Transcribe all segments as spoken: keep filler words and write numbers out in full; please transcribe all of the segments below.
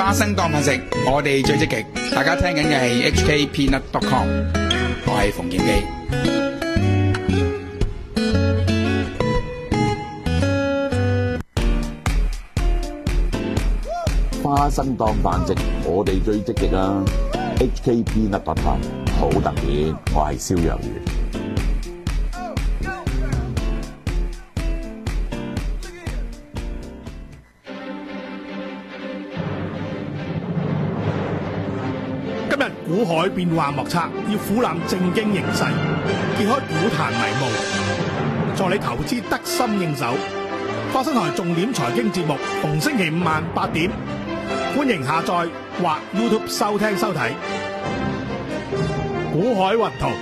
花生當飯食，我哋最積極。大家聽緊嘅係 H K Peanut dot com， 我係馮建基。 花生當飯食，我哋最積極啊 ！H K Peanut dot com 好特別，我係蕭若元。 今日股海變幻莫測，要俯瞰正經形勢，揭開股壇迷霧，助你投資得心應手。花生台重點財經節目，逢星期五晚八點，歡迎下載或 YouTube 收聽收睇。股海雲圖，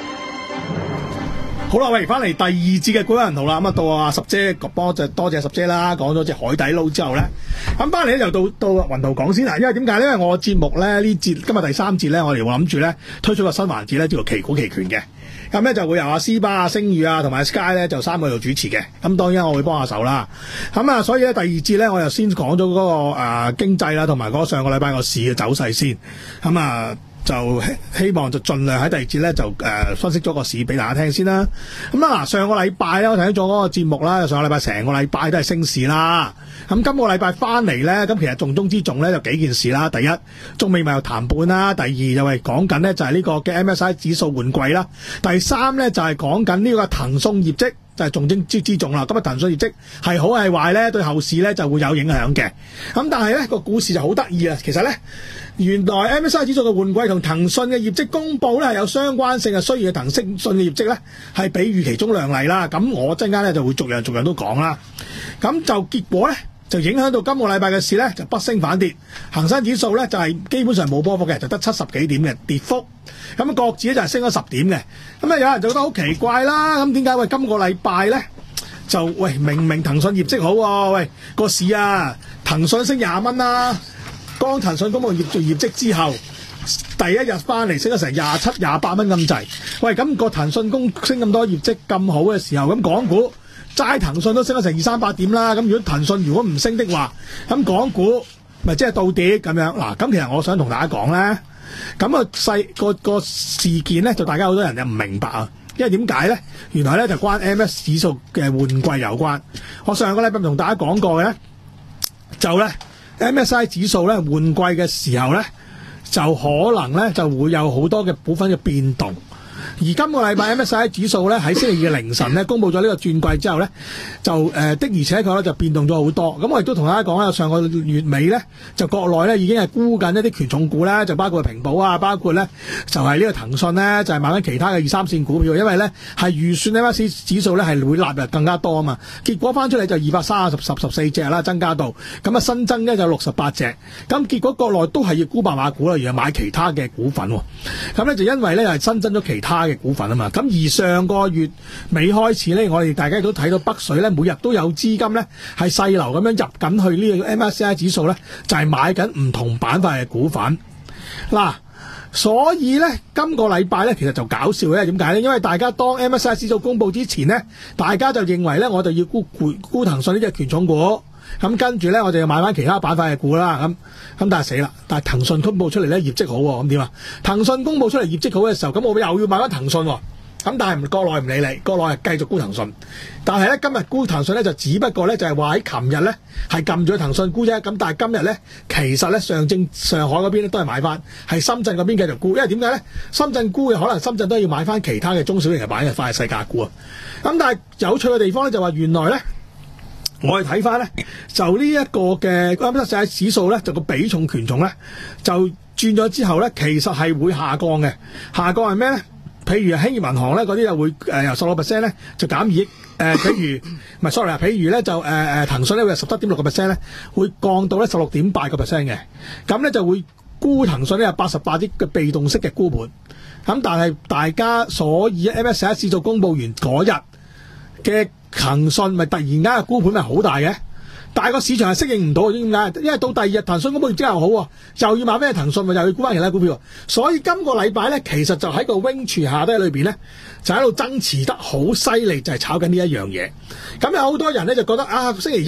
好啦，喂，翻嚟第二節嘅股海雲圖啦。咁啊，到阿十姐幫就多謝十姐啦，講咗隻海底撈之後咧，咁翻嚟咧就到到雲圖講先啦。因為點解咧？因為我節目咧呢節今日第三節咧，我哋會諗住咧推出個新環節咧，叫做奇股奇權嘅。咁咧就會由阿斯巴、阿星宇啊同埋 Sky 咧就三個做主持嘅。咁當然我會幫下手啦。咁啊，所以咧第二節咧我就先講咗嗰個誒、呃、經濟啦，同埋嗰上個禮拜個市嘅走勢先。咁啊。就希望就盡量喺第二節咧就誒、呃、分析咗個市俾大家聽先啦。咁啊嗱，上個禮拜咧我睇咗嗰個節目啦，上個禮拜成個禮拜都係升市啦。咁今個禮拜翻嚟咧，咁其實重中之重咧就幾件事啦。第一，中美貿易談判啦；第二就係講緊咧就係呢個嘅 M S C I 指數換季啦；第三咧就係講緊呢個騰訊業績。就係重中之之重啦。咁啊，騰訊業績係好係壞咧，對後市咧就會有影響嘅。咁但係咧個股市就好得意啊。其實咧，原來 M S C I 指數嘅換季同騰訊嘅業績公佈咧係有相關性嘅。雖然騰訊嘅業績咧係比預期中亮麗啦。咁我陣間咧就會逐樣逐樣都講啦。咁就結果咧就影響到今個禮拜嘅市咧就不升反跌。恒生指數咧就係、是、基本上冇波幅嘅，就得七十幾點嘅跌幅。咁啊，國指咧就係升咗十點嘅。咁啊，有人就覺得好奇怪啦。咁點解喂今個禮拜咧就喂明明騰訊業績好喎、啊，喂個市啊騰訊升廿蚊啦。當騰訊公佈業做業績之後，第一日翻嚟升咗成廿七、廿八蚊咁滯。喂，咁、那個騰訊公升咁多業績咁好嘅時候，咁港股齋騰訊都升咗成二三百點啦。咁如果騰訊如果唔升的話，咁港股咪即係倒跌咁樣嗱。咁其實我想同大家講咧。咁啊細個個事件咧，就大家好多人就唔明白啊，因為點解咧？原來咧就關 M S 指數嘅換季有關。我上個禮拜同大家講過嘅咧，就咧 M S C I 指數咧換季嘅時候咧，就可能咧就會有好多嘅股份嘅變動。而今個禮拜 M S C I 指數咧喺星期二嘅凌晨咧公佈咗呢個轉季之後咧，就誒、呃、的而且確咧就變動咗好多。咁我亦都同大家講啦，上個月尾咧就國內咧已經係沽緊一啲權重股咧，就包括平保啊，包括咧就係、是、呢個騰訊咧，就係、是、買緊其他嘅二三線股票，因為咧係預算 M S C I 指數咧係會納入更加多啊嘛。結果翻出嚟就二百三十十十四隻啦，增加到咁啊新增咧就六十八隻。咁結果國內都係要沽白馬股啦，而係買其他嘅股份。咁咧就因為咧係新增咗其他嘅股份啊嘛，咁而上個月尾開始咧，我哋大家都睇到北水咧，每日都有資金咧係細流咁樣入緊去呢個 M S C I 指數咧，就係、是、買緊唔同板塊嘅股份。嗱，所以咧今個禮拜咧其實就搞笑咧，點解咧？因為大家當 M S C I 指數公佈之前咧，大家就認為咧我就要沽沽沽騰訊呢隻權重股。咁跟住咧，我就要買翻其他板塊嘅股啦。咁咁但係死啦！但係騰訊公佈出嚟咧業績好喎，咁點啊？騰訊公佈出嚟業績好嘅時候，咁我又要買翻騰訊喎。咁但係唔國內唔理你，國內係繼續沽騰訊。但係咧今日沽騰訊咧就只不過咧就係話喺琴日咧係撳咗騰訊沽啫。咁但係今日咧其實咧上證上海嗰邊咧都係買翻，係深圳嗰邊繼續沽。因為點解咧？深圳沽嘅可能深圳都要買翻其他嘅中小型嘅板塊嘅世界股啊。咁但係有趣嘅地方咧就話原來咧。我哋睇翻咧，就呢一個嘅 M S C I 指數咧，就個比重權重咧，就轉咗之後咧，其實係會下降嘅。下降係咩咧？譬如興業銀行咧，嗰啲就會誒、呃、由十六 percent 咧，就減二億。誒、呃，譬如唔係 sorry 啊，譬如咧就誒誒、呃、騰訊咧會十七點六個 percent 咧，會降到咧十六點八個 percent 嘅。咁咧就會沽騰訊咧有八十八億嘅被動式嘅沽盤。咁但係大家所以 M S C I 指數公佈完嗰日嘅騰訊咪突然間嘅沽盤咪好大嘅，但係個市場係適應唔到，點解？因為到第二日騰訊公佈業績又好喎，又要買翻騰訊，咪又要沽翻其他股票，所以今個禮拜咧，其實就喺個 range 下低裏邊咧，就喺度增持得好犀利，就係、是、炒緊呢一樣嘢。咁有好多人咧就覺得啊，星期一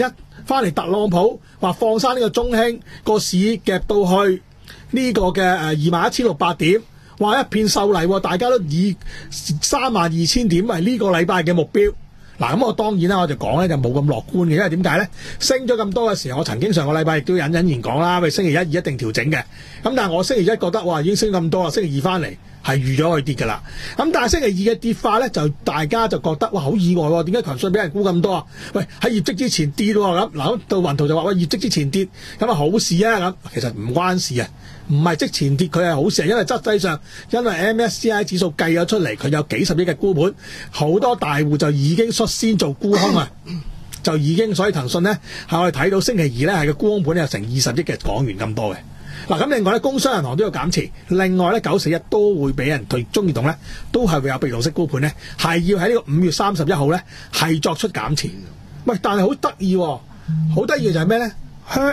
翻嚟特朗普話放生呢個中興個市夾到去呢個嘅誒二萬一千六百點，話一片秀麗，大家都以三萬二千點為呢個禮拜嘅目標。嗱，咁我當然啦，我就講咧就冇咁樂觀嘅，因為點解咧？升咗咁多嘅時候，我曾經上個禮拜亦都隱隱然講啦，喂，星期一二一定調整嘅。咁但係我星期一覺得哇已經升咁多啦，星期二翻嚟係預咗佢跌㗎啦。咁但係星期二嘅跌法咧，就大家就覺得哇好意外喎，點解騰訊俾人沽咁多啊？喂，喺業績之前跌喎，咁嗱到雲圖就話喂，業績之前跌，咁啊好事啊咁，其實唔關事啊。唔係即前跌，佢係好事，因為質際上，因為 M S C I 指數計咗出嚟，佢有幾十億嘅沽盤，好多大戶就已經率先做沽空啊，就已經，所以騰訊呢，係我哋睇到星期二呢係個沽空盤有成二十億嘅港元咁多嘅。嗱，咁另外咧，工商銀行都有減持，另外咧九四一都會俾人對中移動咧，都係會有被動式沽盤咧，係要喺呢個五月三十一號咧係作出減持。喂，但係好得意喎，好得意嘅就係咩咧？香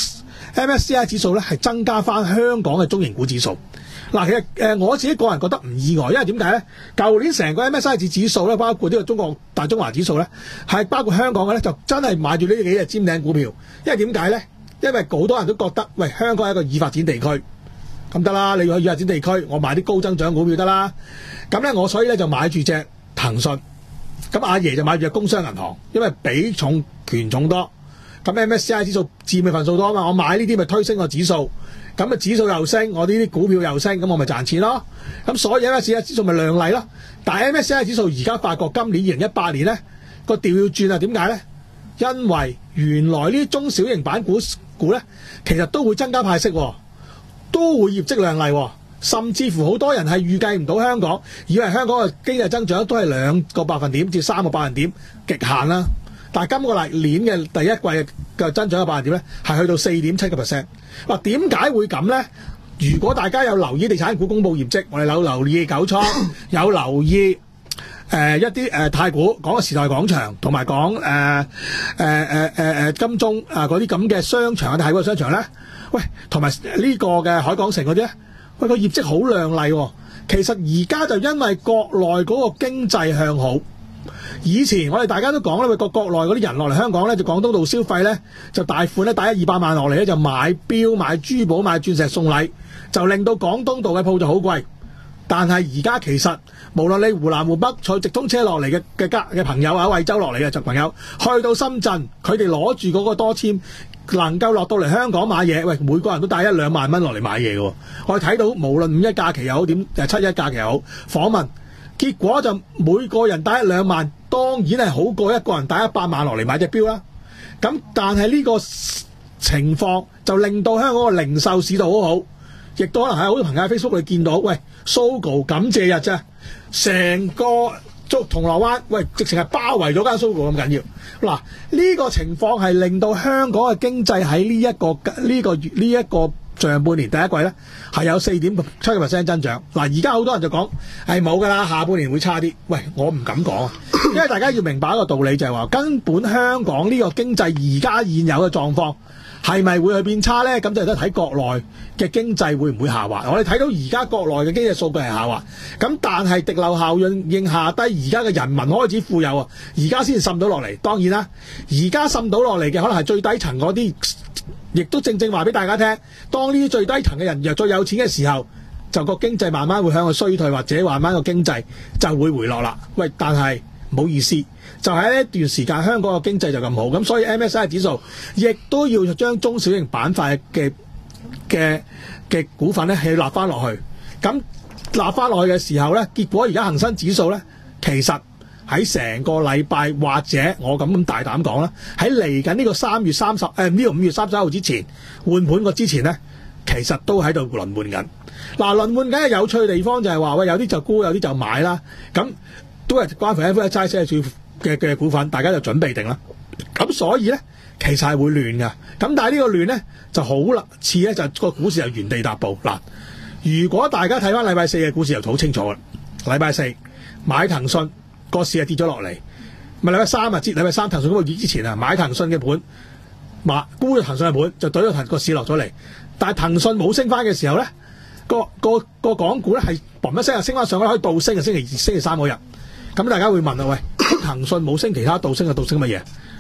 M S C I 指數咧係增加翻香港嘅中型股指數。嗱，其實誒、呃、我自己個人覺得唔意外，因為點解咧？舊年成個 M S C I 指數咧，包括呢個中國大中華指數咧，係包括香港嘅咧，就真係買住呢幾隻尖頂股票。因為點解咧？因為好多人都覺得，喂，香港係一個已發展地區，咁得啦，你要去已發展地區，我買啲高增長股票得啦。咁咧，我所以咧就買住隻騰訊，咁阿爺就買住隻工商銀行，因為比重權重多。咁 M S C I 指數佔嘅份數多啊嘛，我買呢啲咪推升個指數，咁啊指數又升，我呢啲股票又升，咁我咪賺錢咯。咁所以 M S C I 指數咪亮麗咯。但係 M S C I 指數而家發覺今年二零一八年咧個調要轉啊，點解咧？因為原來呢啲中小型板股股咧，其實都會增加派息，都會業績亮麗，甚至乎好多人係預計唔到香港，以為香港嘅經濟增長都係兩個百分點至三個百分點極限啦。但係今個嚟年嘅第一季嘅增長嘅百分點咧，係去到四點七個 percent。嗱，點解會咁咧？如果大家有留意地產股公佈業績，我哋有留意九倉，有留意誒、呃、一啲誒、呃、太古講嘅時代廣場，同埋講誒誒誒誒誒金鐘啊嗰啲咁嘅商場啊，太古嘅商場咧，喂，同埋呢個嘅海港城嗰啲咧，喂，個業績好亮麗喎。其實而家就因為國內嗰個經濟向好。以前我哋大家都講咧，個國內嗰啲人落嚟香港咧，就廣東道消費咧，就大款咧帶一二百萬落嚟咧，就買錶、買珠寶、買鑽石送禮，就令到廣東道嘅鋪就好貴。但係而家其實無論你湖南湖北坐直通車落嚟嘅嘅家嘅朋友啊，惠州落嚟嘅朋友，去到深圳，佢哋攞住嗰個多簽，能夠落到嚟香港買嘢，喂，每個人都帶一兩萬蚊落嚟買嘢嘅。我哋睇到無論五一假期又好，點誒七一假期又好，訪問。結果就每個人帶一兩萬，當然係好過一個人帶一百萬落嚟買隻錶啦。咁但係呢個情況就令到香港嘅零售市道好好，亦都可能喺好多朋友喺 Facebook 裏見到，喂 Sogo 感謝日啫，成個竹銅鑼灣，喂，直情係包圍咗間 Sogo 咁緊要。嗱，呢個情況係令到香港嘅經濟喺呢一個呢個月呢一個上半年第一季咧係有四點七個 percent 增長。嗱，而家好多人就講係冇㗎啦，下半年會差啲。喂，我唔敢講啊，因為大家要明白一個道理就係話，根本香港呢個經濟而家現有嘅狀況係咪會去變差咧？咁就得睇國內嘅經濟會唔會下滑。我哋睇到而家國內嘅經濟數據係下滑，咁但係滴漏效應應下低，而家嘅人民開始富有啊，而家先滲到落嚟。當然啦，而家滲到落嚟嘅可能係最低層嗰啲。亦都正正話俾大家聽，當呢啲最低層嘅人又最有錢嘅時候，就個經濟慢慢會向個衰退，或者慢慢個經濟就會回落啦。喂，但係唔好意思，就喺呢一段時間香港嘅經濟就咁好，咁所以 M S C I 指數亦都要將中小型板塊嘅嘅嘅股份咧係立翻落去。咁立翻落去嘅時候咧，結果而家恒生指數咧其實喺成個禮拜，或者我咁咁大膽講啦，喺嚟緊呢個三月三十誒呢個五月三十一號之前換盤個之前咧，其實都喺度輪換緊。嗱，輪換緊嘅有趣嘅地方就係話，喂，有啲就沽，有啲就買啦。咁都係關乎 F S I 嘅嘅股份，大家就準備定啦。咁所以咧，其實係會亂㗎。咁但係呢個亂咧就好啦，似咧就個股市就原地踏步。嗱，如果大家睇翻禮拜四嘅股市就好清楚啦。禮拜四買騰訊。個市係跌咗落嚟，咪禮拜三啊，接禮拜三騰訊嗰個月之前啊，買騰訊嘅盤，買沽咗騰訊嘅盤，就對咗騰個市落咗嚟。但係騰訊冇升翻嘅時候咧，個個個港股咧係嘣一聲啊升翻上去，可以倒升啊，星期二、星期三嗰日。咁大家會問啊，喂，騰訊冇升，其他倒升啊，倒升乜嘢？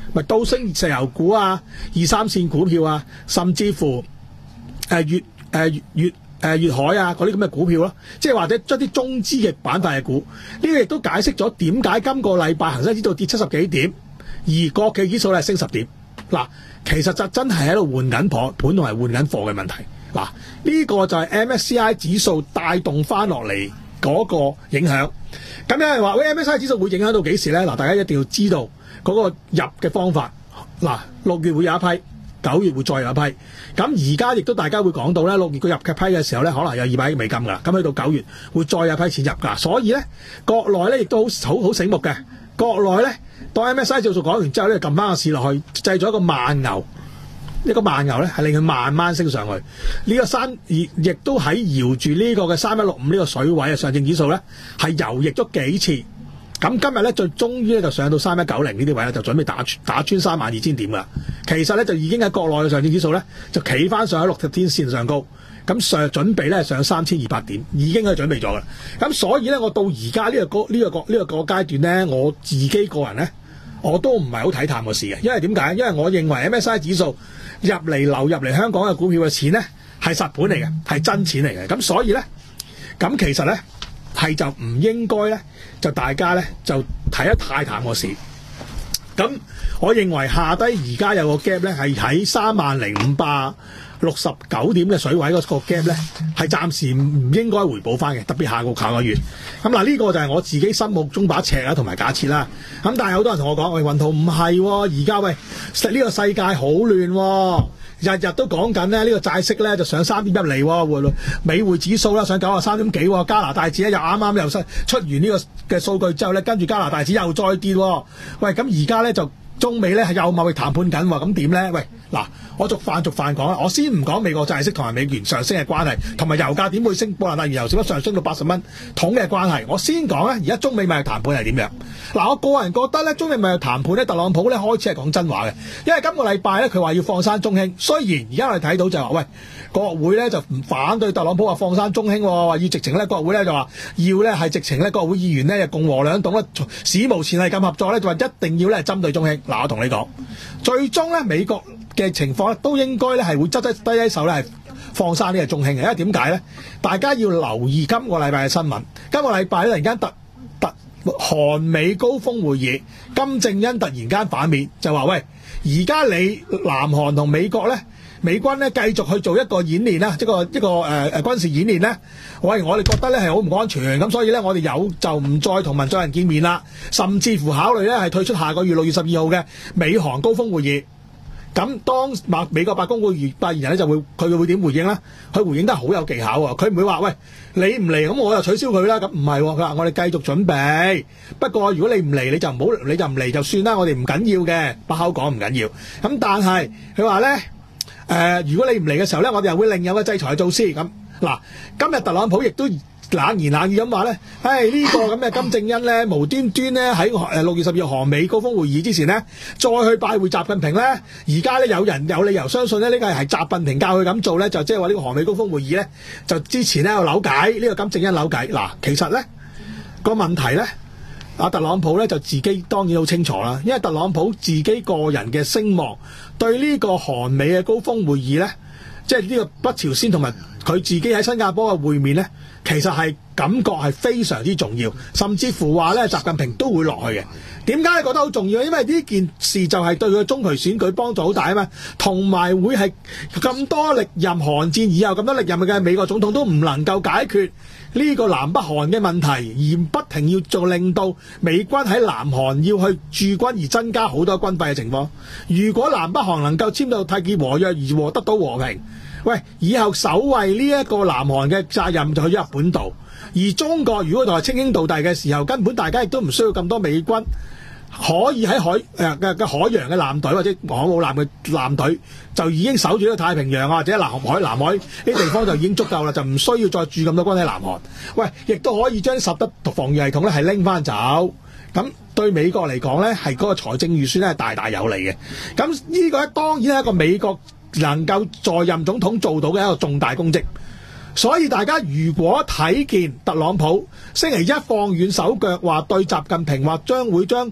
咪都升石油股啊、二三線股票啊，甚至乎誒粵誒粵誒粵海啊嗰啲咁嘅股票咯，即係或者將啲中資嘅板塊嘅股，呢、這個亦都解釋咗點解今個禮拜恒生指數跌七十幾點，而國企指數咧升十點。嗱，其實就真係喺度換緊盤盤同埋換緊貨嘅問題。嗱，呢個就係 M S C I 指數帶動翻落嚟嗰個影響。咁有人話喂 M S C I 指數會影響到幾時咧？嗱，大家一定要知道嗰個入嘅方法。嗱，六月會有一批，九月會再有一批。咁而家亦都大家會講到咧，六月佢入嘅批嘅時候咧，可能有二百億美金㗎啦。咁去到九月會再有批錢入㗎。所以咧，國內咧亦都好好好醒目嘅。國內咧，當 M S C I 指數講完之後咧，撳翻個市落去，製咗一個慢牛。呢個慢牛咧係令佢慢慢升上去。呢、這個三亦亦都喺搖住呢個嘅三一六五呢個水位嘅上證指數咧，係游逆咗幾次。咁今日咧就終於咧就上到三一九零呢啲位咧，就準備打穿打穿三萬二千點㗎啦。其實咧就已經喺國內嘅上證指數咧就企翻上喺六十天線上高，咁上準備咧上三千二百點，已經係準備咗㗎啦。咁所以咧我到而家呢個呢、這個呢、這個階段咧，我自己個人咧我都唔係好睇淡個市嘅，因為點解？因為我認為 M S C I 指數入嚟流入嚟香港嘅股票嘅錢咧係實盤嚟嘅，係真錢嚟嘅。咁所以咧，咁其實咧係就唔應該咧，就大家咧就睇得太淡個市。咁我認為下低而家有個 gap 咧係喺三萬零五百六十九點嘅水位嗰個 gap 咧係暫時唔應該回補翻嘅，特別下個下個月。咁嗱呢個就係我自己心目中把尺啊同埋假設啦。咁但係好多人同我講，喂，雲圖唔係喎，而家喂呢、呢個世界好亂喎，日日都講緊咧呢個債息咧就上三點一厘喎，美匯指數啦上九十三點幾喎，加拿大指咧又啱啱又出完呢個嘅數據之後咧，跟住加拿大指又再跌喎。喂，咁而家咧就中美咧係有貿易談判緊喎，咁點咧？喂，嗱，我逐範逐範講啦，我先唔講美國債息同埋美元上升嘅關係，同埋油價點會升，布蘭特原油點解上升到八十蚊桶嘅關係，我先講咧，而家中美貿易談判係點樣？嗱，我個人覺得咧，中美貿易談判咧，特朗普咧開始係講真話嘅，因為今個禮拜咧佢話要放生中興，雖然而家我哋睇到就係話，喂，國會咧就唔反對特朗普話放生中興，話要直情咧國會咧就話要咧係直情咧國會議員咧共和兩黨咧史無前例咁合作咧，就話一定要咧針對中興。嗱，我同你講，最終咧美國嘅情況咧都應該咧係會執執低低手咧係放生呢個中興嘅，因為點解咧？大家要留意今個禮拜嘅新聞。今個禮拜咧突然間突突韓美高峰會議，金正恩突然間反面就話：喂，而家你南韓同美國咧，美軍咧繼續去做一個演練啦，一個一個誒誒、呃、軍事演練咧。喂，我哋覺得咧係好唔安全，咁所以咧我哋有就唔再同文在寅見面啦，甚至乎考慮咧係退出下個月六月十二號嘅美韓高峰會議。咁當美美國白宮會發言人咧就會佢會點回應咧？佢回應得好有技巧喎，佢唔會話喂，你唔嚟咁我就取消佢啦，咁唔係喎，佢話我哋繼續準備。不過如果你唔嚟你就唔好，你就唔嚟就算啦，我哋唔緊要嘅，把口講唔緊要。咁但係佢話咧誒，如果你唔嚟嘅時候咧，我哋又會另有個制裁措施。咁嗱，今日特朗普亦都冷言冷語咁話咧，唉、這個、呢個咁嘅金正恩咧，無端端咧喺誒六月十二號韓美高峰會議之前咧，再去拜會習近平咧，而家咧有人有理由相信咧呢、這個係習近平教佢咁做咧，就即係話呢個韓美高峰會議咧，就之前咧有扭計，呢、這個金正恩扭計。嗱，其實咧個問題咧，阿特朗普咧就自己當然好清楚啦，因為特朗普自己個人嘅聲望對呢個韓美嘅高峰會議咧，即係呢個北朝鮮同埋佢自己喺新加坡嘅會面咧，其實係感覺係非常之重要，甚至乎話咧習近平都會落去嘅。點解你覺得好重要？因為呢件事就係對佢中期選舉幫助好大啊嘛，同埋會係咁多歷任韓戰以後咁多歷任嘅美國總統都唔能夠解決呢個南北韓嘅問題，而不停要做令到美軍喺南韓要去駐軍而增加好多軍費嘅情況。如果南北韓能夠簽到締結和約而獲得到和平，喂，以後守衛呢一個南韓嘅責任就去咗日本度，而中國如果同係稱兄道弟嘅時候，根本大家亦都唔需要咁多美軍，可以喺海誒嘅嘅海洋嘅艦隊或者航母艦嘅艦隊就已經守住呢個太平洋啊，或者南海南海呢啲地方就已經足夠啦，就唔需要再駐咁多軍喺南韓。喂，亦都可以將十德防禦系統咧係拎翻走，咁對美國嚟講咧係嗰個財政預算咧係大大有利嘅。咁呢個咧當然係一個美國能夠在任總統做到嘅一個重大功績，所以大家如果睇見特朗普星期一放軟手腳，話對習近平話將會將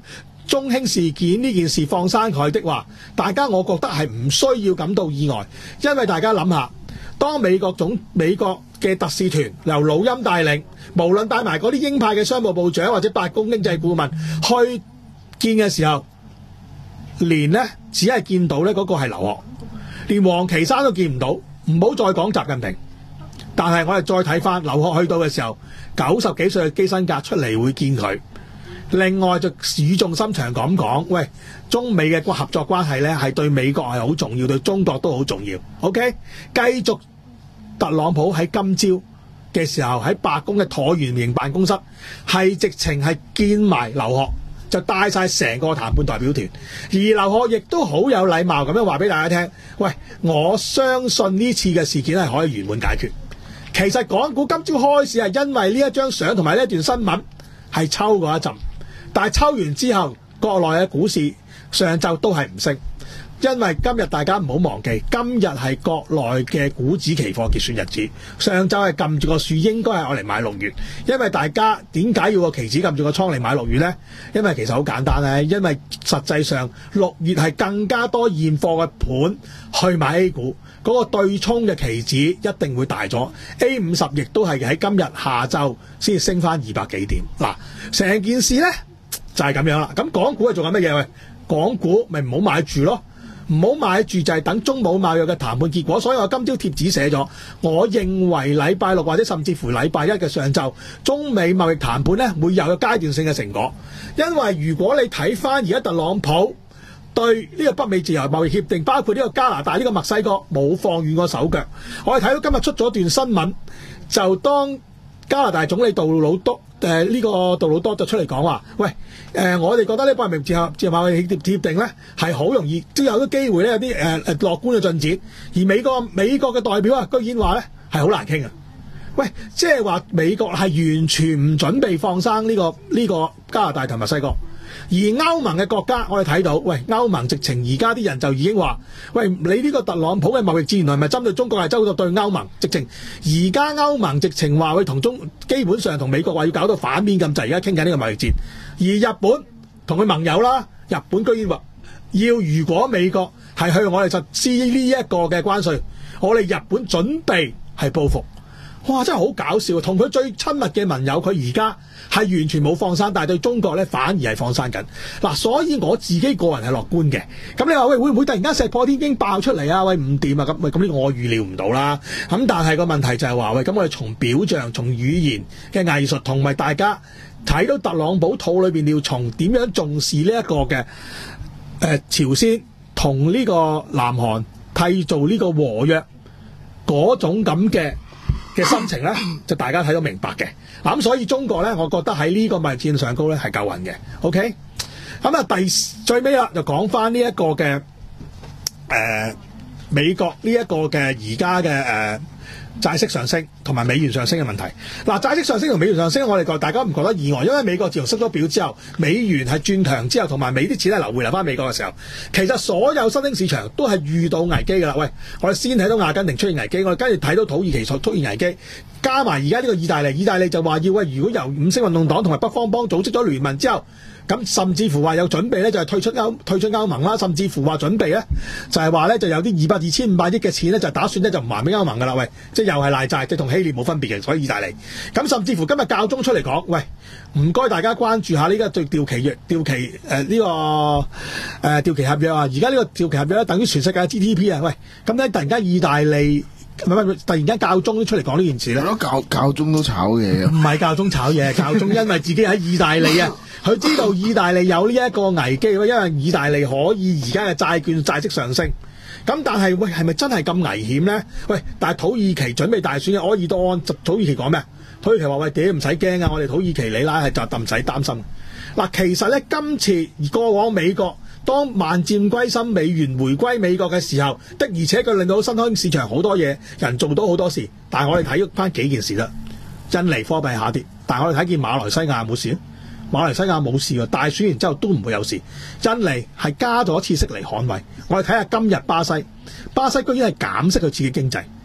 中興事件呢件事放生佢的話，大家我覺得係唔需要感到意外，因為大家諗下，當美國總美國嘅特使團由魯欽帶領，無論帶埋嗰啲鷹派嘅商務部長或者白宮經濟顧問去見嘅時候，連呢只係見到呢嗰個係劉鶴，連王岐山都見唔到，唔好再講習近平。但係我哋再睇翻劉鶴去到嘅時候，九十幾歲嘅基辛格出嚟會見佢。另外就語重心長咁講，喂，中美嘅合作關係呢係對美國係好重要，對中國都好重要。OK， 繼續特朗普喺今朝嘅時候喺白宮嘅橢圓形辦公室係直情係見埋劉鶴，就帶晒成個談判代表團，而劉鶴亦都好有禮貌咁樣話俾大家聽，喂，我相信呢次嘅事件係可以圓滿解決。其實港股今朝開市係因為呢一張相同埋呢一段新聞係抽過一陣。但係抽完之後，國內嘅股市上晝都係唔升，因為今日大家唔好忘記，今日係國內嘅股指期貨結算日子。上晝係撳住個樹，應該係我嚟買六月，因為大家點解要個期指撳住個倉嚟買六月呢？因為其實好簡單咧，因為實際上六月係更加多現貨嘅盤去買 A 股，嗰個對沖嘅期指一定會大咗。A 五十亦都係喺今日下晝先至升翻二百幾點。嗱，成件事呢就係咁樣啦。咁港股係做緊乜嘢？喂，港股咪唔好買住咯，唔好買住就係等中美貿易嘅談判結果。所以我今朝貼紙寫咗，我認為禮拜六或者甚至乎禮拜一嘅上晝，中美貿易談判呢會有個階段性嘅成果。因為如果你睇翻而家特朗普對呢個北美自由貿易協定，包括呢個加拿大、呢個墨西哥冇放軟過手腳。我哋睇到今日出咗段新聞，就當加拿大總理杜魯多誒呢、呃這個杜魯多就出嚟講話，喂誒、呃，我哋覺得呢北美自由自由貿易協定咧係好容易都有啲機會咧有啲誒誒樂觀嘅進展，而美國美國嘅代表啊，居然話咧係好難傾啊！喂，即係話美國係完全唔準備放生呢、這個呢、這個加拿大同墨西哥。而歐盟嘅國家，我哋睇到，喂，歐盟直情而家啲人就已經話，喂，你呢個特朗普嘅貿易戰原來係咪針對中國，係針對歐盟？直情而家歐盟直情話，會同中基本上同美國話要搞到反面咁滯，而家傾緊呢個貿易戰。而日本同佢盟友啦，日本居然話要如果美國係向我哋實施呢一個嘅關稅，我哋日本準備係報復。哇！真係好搞笑，同佢最親密嘅盟友，佢而家係完全冇放生，但係對中國咧反而係放生緊。嗱，所以我自己個人係樂觀嘅。咁你話喂，會唔會突然間石破天驚爆出嚟啊？喂，唔掂啊！咁喂，咁呢個我預料唔到啦。咁但係個問題就係話喂，咁我哋從表象、從語言嘅藝術，同埋大家睇到特朗普肚裏邊尿蟲點樣重視呢一個嘅誒、呃、朝鮮同呢個南韓締造呢個和約嗰種咁嘅嘅心情咧，就大家睇到明白嘅。嗱，咁所以中國咧，我覺得喺呢個貿易戰上高咧係夠運嘅。OK，咁啊第最尾啦，就講翻呢一個嘅誒、呃、美國呢一個嘅而家嘅誒債息上升同埋美元上升嘅問題。嗱，債息上升同美元上升，我哋覺大家唔覺得意外，因為美國自從失咗表之後，美元係轉強之後，同埋美啲錢係流回流翻美國嘅時候，其實所有新興市場都係遇到危機㗎啦。喂，我哋先睇到阿根廷出現危機，我哋跟住睇到土耳其出現危機，加埋而家呢個意大利，意大利就話要喂，如果由五星運動黨同埋北方邦組織咗聯盟之後，咁甚至乎話有準備咧，就係退出歐退出歐盟啦，甚至乎話準備咧，就係話咧就有啲二百二千五百億嘅錢咧，就打算咧就唔還俾歐盟㗎啦。喂，即係又係賴債，即係同希臘冇分別嘅，所以意大利。咁甚至乎今日教宗出嚟講，喂，唔該大家關注下呢個對調期約調期誒呢、呃這個誒、呃、調期合約啊！而家呢個調期合約咧，等於全世界嘅 G D P 啊！喂，咁咧突然間意大利。唔係唔係，突然間教宗都出嚟講呢件事咧。 教教宗都炒嘢啊！ 唔係教宗炒嘢，教宗因為自己喺意大利啊，佢知道意大利有呢一個危機，因為意大利可以而家嘅債券債息上升。咁但係喂，係咪真係咁危險咧？喂，但係土耳其準備大選嘅埃爾多安，土耳其講咩？土耳其話喂，屌唔使驚啊！我哋土耳其你拉係就唔使擔心。嗱，其實咧今次過往美國。當萬箭歸心，美元回歸美國嘅時候，的而且確令到新興市場好多嘢，人做到好多事。但係我哋睇翻幾件事啦，印尼貨幣下跌，但係我哋睇見馬來西亞冇事，馬來西亞冇事喎，大選完之後都唔會有事。印尼係加咗次息嚟捍衞。我哋睇下今日巴西，巴西居然係減息佢自己經濟。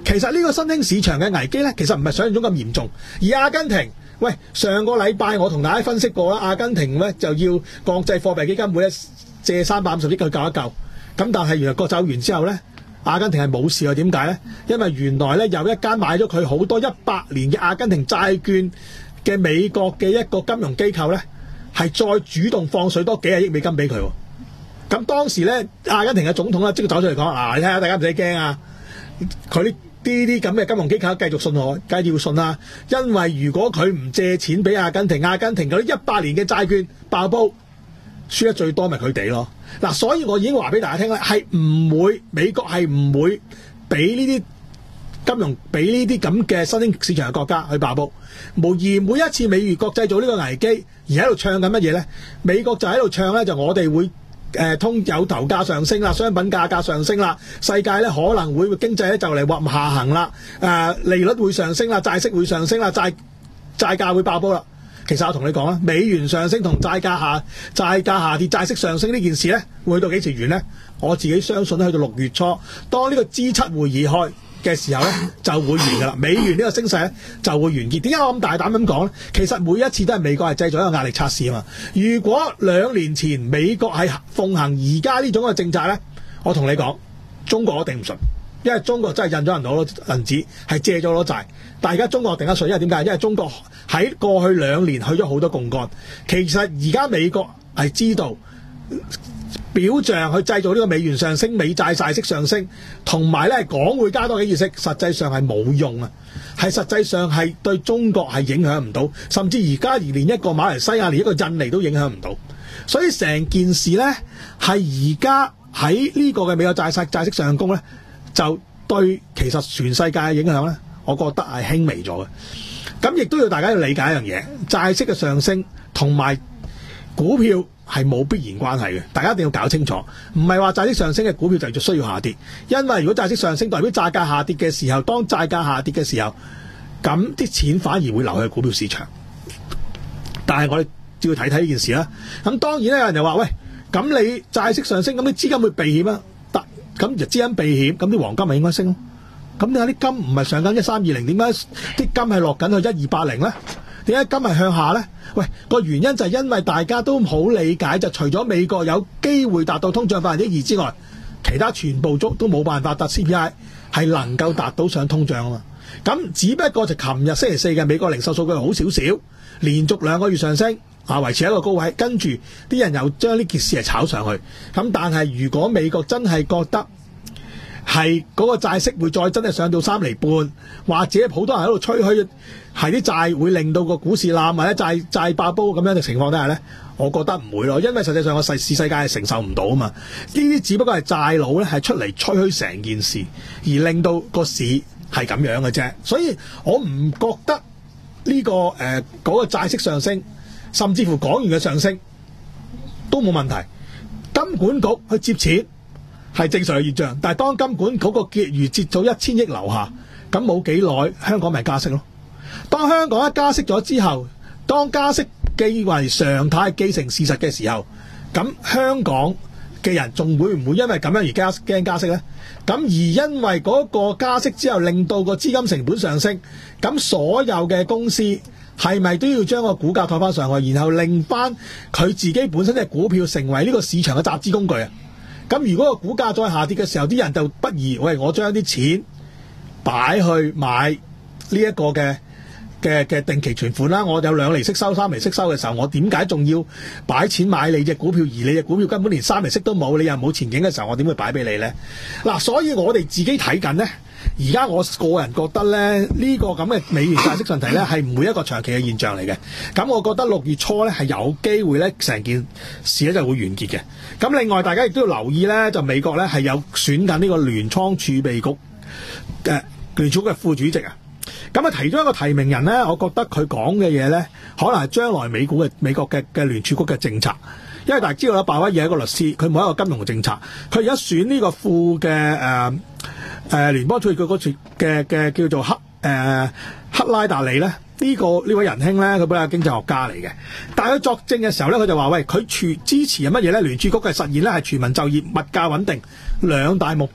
其實呢個新興市場嘅危機咧，其實唔係想象中咁嚴重。而阿根廷，喂，上個禮拜我同大家分析過啦，阿根廷咧就要國際貨幣基金會咧借三百五十億去救一救。咁但係原來國走完之後咧，阿根廷係冇事啊？點解咧？因為原來咧有一間買咗佢好多一百年嘅阿根廷債券嘅美國嘅一個金融機構咧，係再主動放水多幾廿億美金俾佢。咁當時咧，阿根廷嘅總統咧即刻走出嚟講：嗱、啊，你睇下，大家唔使驚啊！佢呢啲咁嘅金融機構繼續信我，梗係要信啦。因為如果佢唔借錢俾阿根廷，阿根廷嗰啲一百年嘅債券爆煲，輸得最多咪佢哋咯。嗱、啊，所以我已經話俾大家聽啦，係唔會美國係唔會俾呢啲金融俾呢啲咁嘅新興市場嘅國家去爆煲。無疑每一次美元國際做呢個危機，而喺度唱緊乜嘢咧？美國就喺度唱咧，就我哋會。誒、呃、通有頭價上升啦，商品價格上升啦，世界咧可能會經濟咧就嚟或下行啦，誒、呃、利率會上升啦，債息會上升啦，債債價會爆煲啦。其實我同你講啦，美元上升同債價下債價下跌、債息上升呢件事咧，會去到幾時完咧？我自己相信去到六月初，當呢個 G 七會議開嘅時候咧，就會完㗎啦。美元呢個升勢咧就會完結。點解我咁大膽咁講咧？其實每一次都係美國係製造一個壓力測試啊嘛。如果兩年前美國係奉行而家呢種嘅政策咧，我同你講，中國我頂唔順，因為中國真係印咗人好多銀紙，係借咗好多債。但係而家中國頂得順，因為點解？因為中國喺過去兩年去咗好多槓桿。其實而家美國係知道。表象去製造呢個美元上升、美債債息上升，同埋咧港匯加多幾次息，實際上係冇用啊！係實際上係對中國係影響唔到，甚至而家而連一個馬來西亞、連一個印尼都影響唔到。所以成件事咧係而家喺呢個嘅美國債息債息上攻咧，就對其實全世界嘅影響咧，我覺得係輕微咗嘅。咁亦都要大家要理解一樣嘢，債息嘅上升同埋股票係冇必然關係嘅，大家一定要搞清楚。唔係話債息上升嘅股票就需要下跌，因為如果債息上升代表債價下跌嘅時候，當債價下跌嘅時候，咁啲錢反而會流去股票市場。但係我哋只要睇睇呢件事啦。咁當然咧，有人就話：喂，咁你債息上升，咁啲資金會避險啊？得，咁就資金避險，咁啲黃金咪應該升咯。咁點解啲金唔係上緊一三二零？點解啲金係落緊去一二八零咧？點解金係向下咧？喂，個原因就係因為大家都好理解，就除咗美國有機會達到通脹百分之二之外，其他全部都都冇辦法達 C P I 係能夠達到上通脹啊嘛。咁只不過就琴日星期四嘅美國零售數據好少少，連續兩個月上升啊，維持喺一個高位，跟住啲人又將呢件事係炒上去。咁但係如果美國真係覺得係嗰個債息會再真係上到三厘半，或者好多人喺度吹噓係啲債會令到個股市冧或者債債爆煲咁樣嘅情況底下咧，我覺得唔會咯，因為實際上個世世界係承受唔到啊嘛。呢啲只不過係債佬咧係出嚟吹噓成件事，而令到個市係咁樣嘅啫。所以我唔覺得呢、這個誒嗰、呃那個債息上升，甚至乎港元嘅上升都冇問題。金管局去接錢係正常嘅現象，但係當金管局個結餘接到一千億樓下，咁冇幾耐香港咪加息咯。當香港一加息咗之後，當加息既為常態既成事實嘅時候，咁香港嘅人仲會唔會因為咁樣而加驚加息呢？咁而因為嗰個加息之後令到個資金成本上升，咁所有嘅公司係咪都要將個股價抬翻上去，然後令翻佢自己本身嘅股票成為呢個市場嘅集資工具啊？咁如果個股價再下跌嘅時候，啲人就不如喂，我將啲錢擺去買呢一個嘅嘅嘅定期存款啦。我有兩厘息收、三厘息收嘅時候，我點解仲要擺錢買你隻股票？而你隻股票根本連三厘息都冇，你又冇前景嘅時候，我點會擺俾你呢？嗱，所以我哋自己睇緊呢。而家我個人覺得咧，呢、這個咁嘅美元債息問題咧，係唔會一個長期嘅現象嚟嘅。咁我覺得六月初咧係有機會咧，成件事咧就會完結嘅。咁另外大家亦都要留意咧，就美國咧係有選緊呢個聯倉儲備局嘅聯儲局嘅副主席啊。咁啊，其中一個提名人咧，我覺得佢講嘅嘢咧，可能係將來美股嘅美國嘅嘅聯儲局嘅政策。因為大家知道啦，鮑威爾係一個律師，佢冇一個金融嘅政策。佢而家選呢個副嘅誒誒聯邦儲備局嗰處嘅嘅叫做克誒、呃、克拉達利咧，呢、這個呢位仁兄咧，佢本來係經濟學家嚟嘅。但係佢作證嘅時候咧，佢就話：喂，佢全支持係乜嘢咧？聯儲局嘅實現咧係全民就業、物價穩定兩大目標。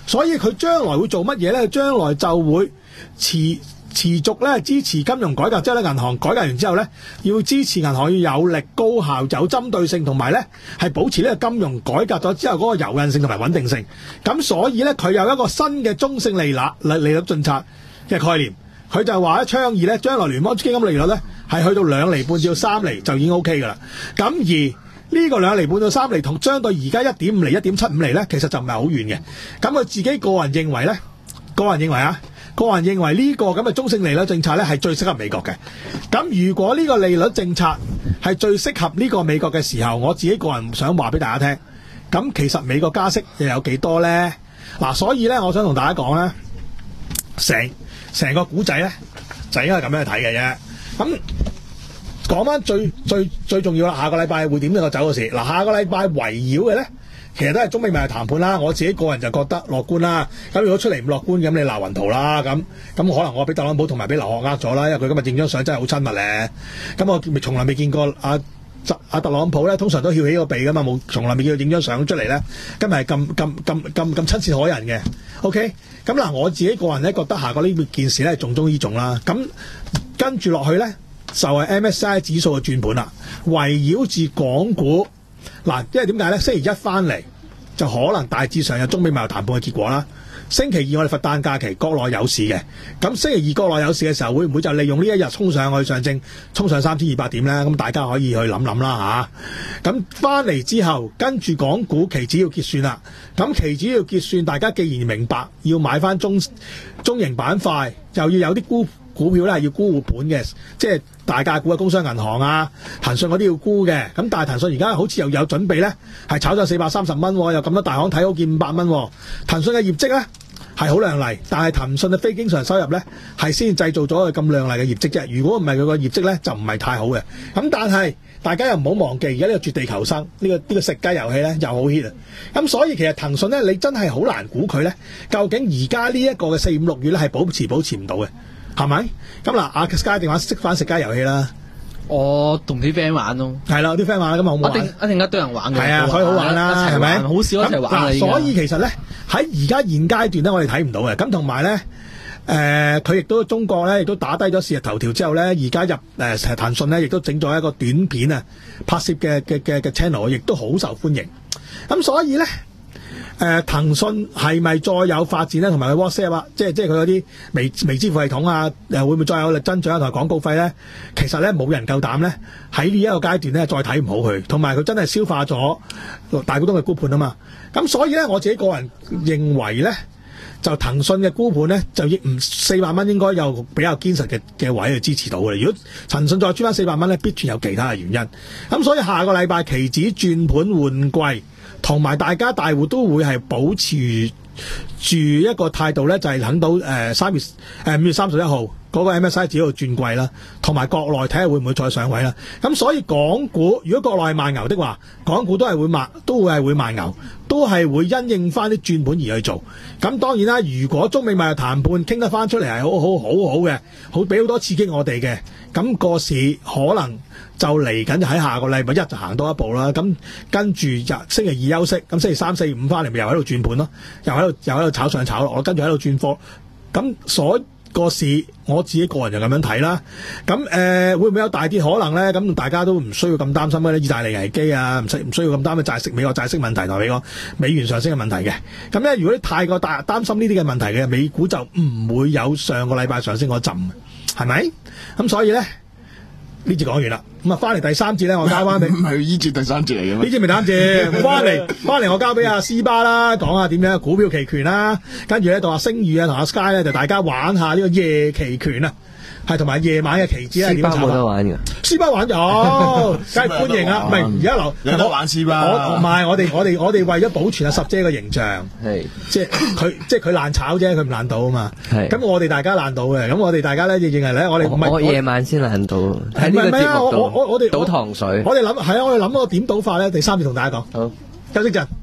所以佢將來會做乜嘢咧？將來就會持持續咧支持金融改革，即係咧銀行改革完之後咧，要支持銀行要有力、高效、有針對性，同埋咧係保持呢個金融改革咗之後嗰個柔韌性同埋穩定性。咁所以咧，佢有一個新嘅中性利率利利率政策嘅概念，佢就話咧倡議咧將來聯邦基金利率咧係去到兩厘半至到三厘就已經 OK 噶啦。咁而呢個兩厘半到三厘同相對而家一點五厘、一點七五厘咧，其實就唔係好遠嘅。咁佢自己個人認為咧，個人認為啊。個人認為呢個咁嘅中性利率政策咧係最適合美國嘅。咁如果呢個利率政策係最適合呢個美國嘅時候，我自己個人想話俾大家聽，咁其實美國加息又有幾多呢？嗱，所以咧，我想同大家講咧，成成個古仔咧就應該係咁樣去睇嘅啫。咁講翻最最最重要啦，下個禮拜會點樣個走嘅事？嗱，下個禮拜圍繞嘅咧，其實都係中美貿易談判啦，我自己個人就覺得樂觀啦。咁如果出嚟唔樂觀，咁你鬧雲圖啦。咁咁可能我俾特朗普同埋俾劉鶴呃咗啦，因為佢今日影張相真係好親密咧。咁我從來未見過阿阿特朗普咧，通常都翹起個鼻噶嘛，冇從來未見佢影張相出嚟咧。今日係咁咁咁咁咁親切可人嘅。OK，咁嗱，我自己個人咧覺得下個呢件事咧係重中之重啦。咁跟住落去咧就係 M S C I 指數嘅轉盤啦，圍繞住港股。嗱，因為點解咧？星期一翻嚟就可能大致上有中美貿易談判嘅結果啦。星期二我哋佛誕假期，國內有市嘅。咁星期二國內有市嘅時候，會唔會就利用呢一日衝上去上證，衝上三千二百點咧？咁大家可以去諗諗啦嚇。咁翻嚟之後，跟住港股期指要結算啦。咁期指要結算，大家既然明白要買翻中中型板塊，又要有啲沽股票咧係要沽活本嘅，即係大價股嘅工商銀行啊、騰訊嗰啲要沽嘅。咁但係騰訊而家好似又有準備咧，係炒咗四百三十蚊，有咁多大行睇好見五百蚊。騰訊嘅業績咧係好亮麗，但係騰訊嘅非經常收入咧係先製造咗佢咁亮麗嘅業績啫。如果唔係佢個業績咧就唔係太好嘅。咁但係大家又唔好忘記，而家呢個絕地求生呢、呢個呢、呢個食雞遊戲咧又好 hit 啊！咁所以其實騰訊咧你真係好難估佢咧，究竟而家呢一個嘅四五六月咧係保持保持唔到嘅。係咪？咁嗱，阿 Sky 電話識翻食雞遊戲啦。 我同啲 friend 玩咯。係啦，啲 friend 玩啦，咁好唔好玩？ 一定一定一堆人玩嘅。係啊，所以好玩啦，係咪？ 好少一齊玩啦。 所以其實咧喺而家現階段咧，我哋睇唔到嘅。咁同埋咧，誒佢亦都中國咧，亦都打低咗四日頭條之後咧，而家入誒騰訊咧，亦都整咗一個短片啊，拍攝嘅嘅嘅嘅 channel， 亦都好受歡迎。咁所以咧。誒、呃、騰訊係咪再有發展咧？同埋佢 WhatsApp 啊，即係即係佢嗰啲微微支付系統啊，誒會唔會再有力增長啊？同埋廣告費咧，其實咧冇人夠膽咧喺呢一個階段咧再睇唔好佢，同埋佢真係消化咗大股東嘅沽盤啊嘛。咁所以咧，我自己個人認為咧，就騰訊嘅沽盤咧就亦唔四百蚊應該有比較堅實嘅嘅位去支持到嘅。如果騰訊再穿翻四百蚊咧，必然有其他嘅原因。咁所以下個禮拜期指轉盤換季。同埋大家大戶都會係保持住一個態度咧，就係、是、等到誒三月誒五月三十一號嗰個 M S C I 指數轉季啦，同埋國內睇下會唔會再上位啦。咁所以港股如果國內賣牛的話，港股都係會賣，都會係會賣牛，都係會因應翻啲轉盤而去做。咁當然啦，如果中美貿易談判傾得翻出嚟係好好好好嘅，好俾好多刺激我哋嘅，咁、那個市可能。就嚟緊就喺下個禮拜一就行多一步啦，咁跟住日星期二休息，咁星期三四五翻嚟咪又喺度轉盤咯，又喺度又喺度炒上炒落，跟住喺度轉貨，咁所個市我自己個人就咁樣睇啦。咁誒、呃、會唔會有大啲可能咧？咁大家都唔需要咁擔心嘅，意大利危機啊，唔需唔需要咁擔心債息美國債息問題同美國美元上升嘅問題嘅。咁咧如果你太過大擔心呢啲嘅問題嘅，美股就唔會有上個禮拜上升嗰陣，係咪？咁所以咧。呢節講完啦，咁啊翻嚟第三節咧，我交翻俾唔係呢節第三節嚟嘅咩？呢節未第三節，翻嚟翻嚟我交俾阿斯巴啦，講下點樣股票期權啦，跟住咧同阿星宇啊同阿 Sky 咧就大家玩下呢個夜期權啊，係同埋夜晚嘅期指咧點樣炒？斯巴冇得玩嘅，斯巴玩咗，梗係歡迎啊！唔係而家留有得玩斯巴，我唔係我哋我哋我哋為咗保存阿十姐嘅形象，係即係佢即係佢爛炒啫，佢唔爛到啊嘛。係咁我哋大家爛到嘅，咁我哋大家咧認為咧，我哋唔係我夜晚先爛到，喺呢個節目度我我我哋倒糖水，我哋諗係啊，我哋諗個點倒法咧，第三節同大家講。好，休息陣。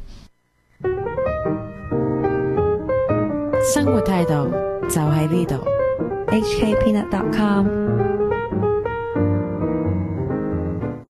生活態度就喺呢度。H K Peanut dot com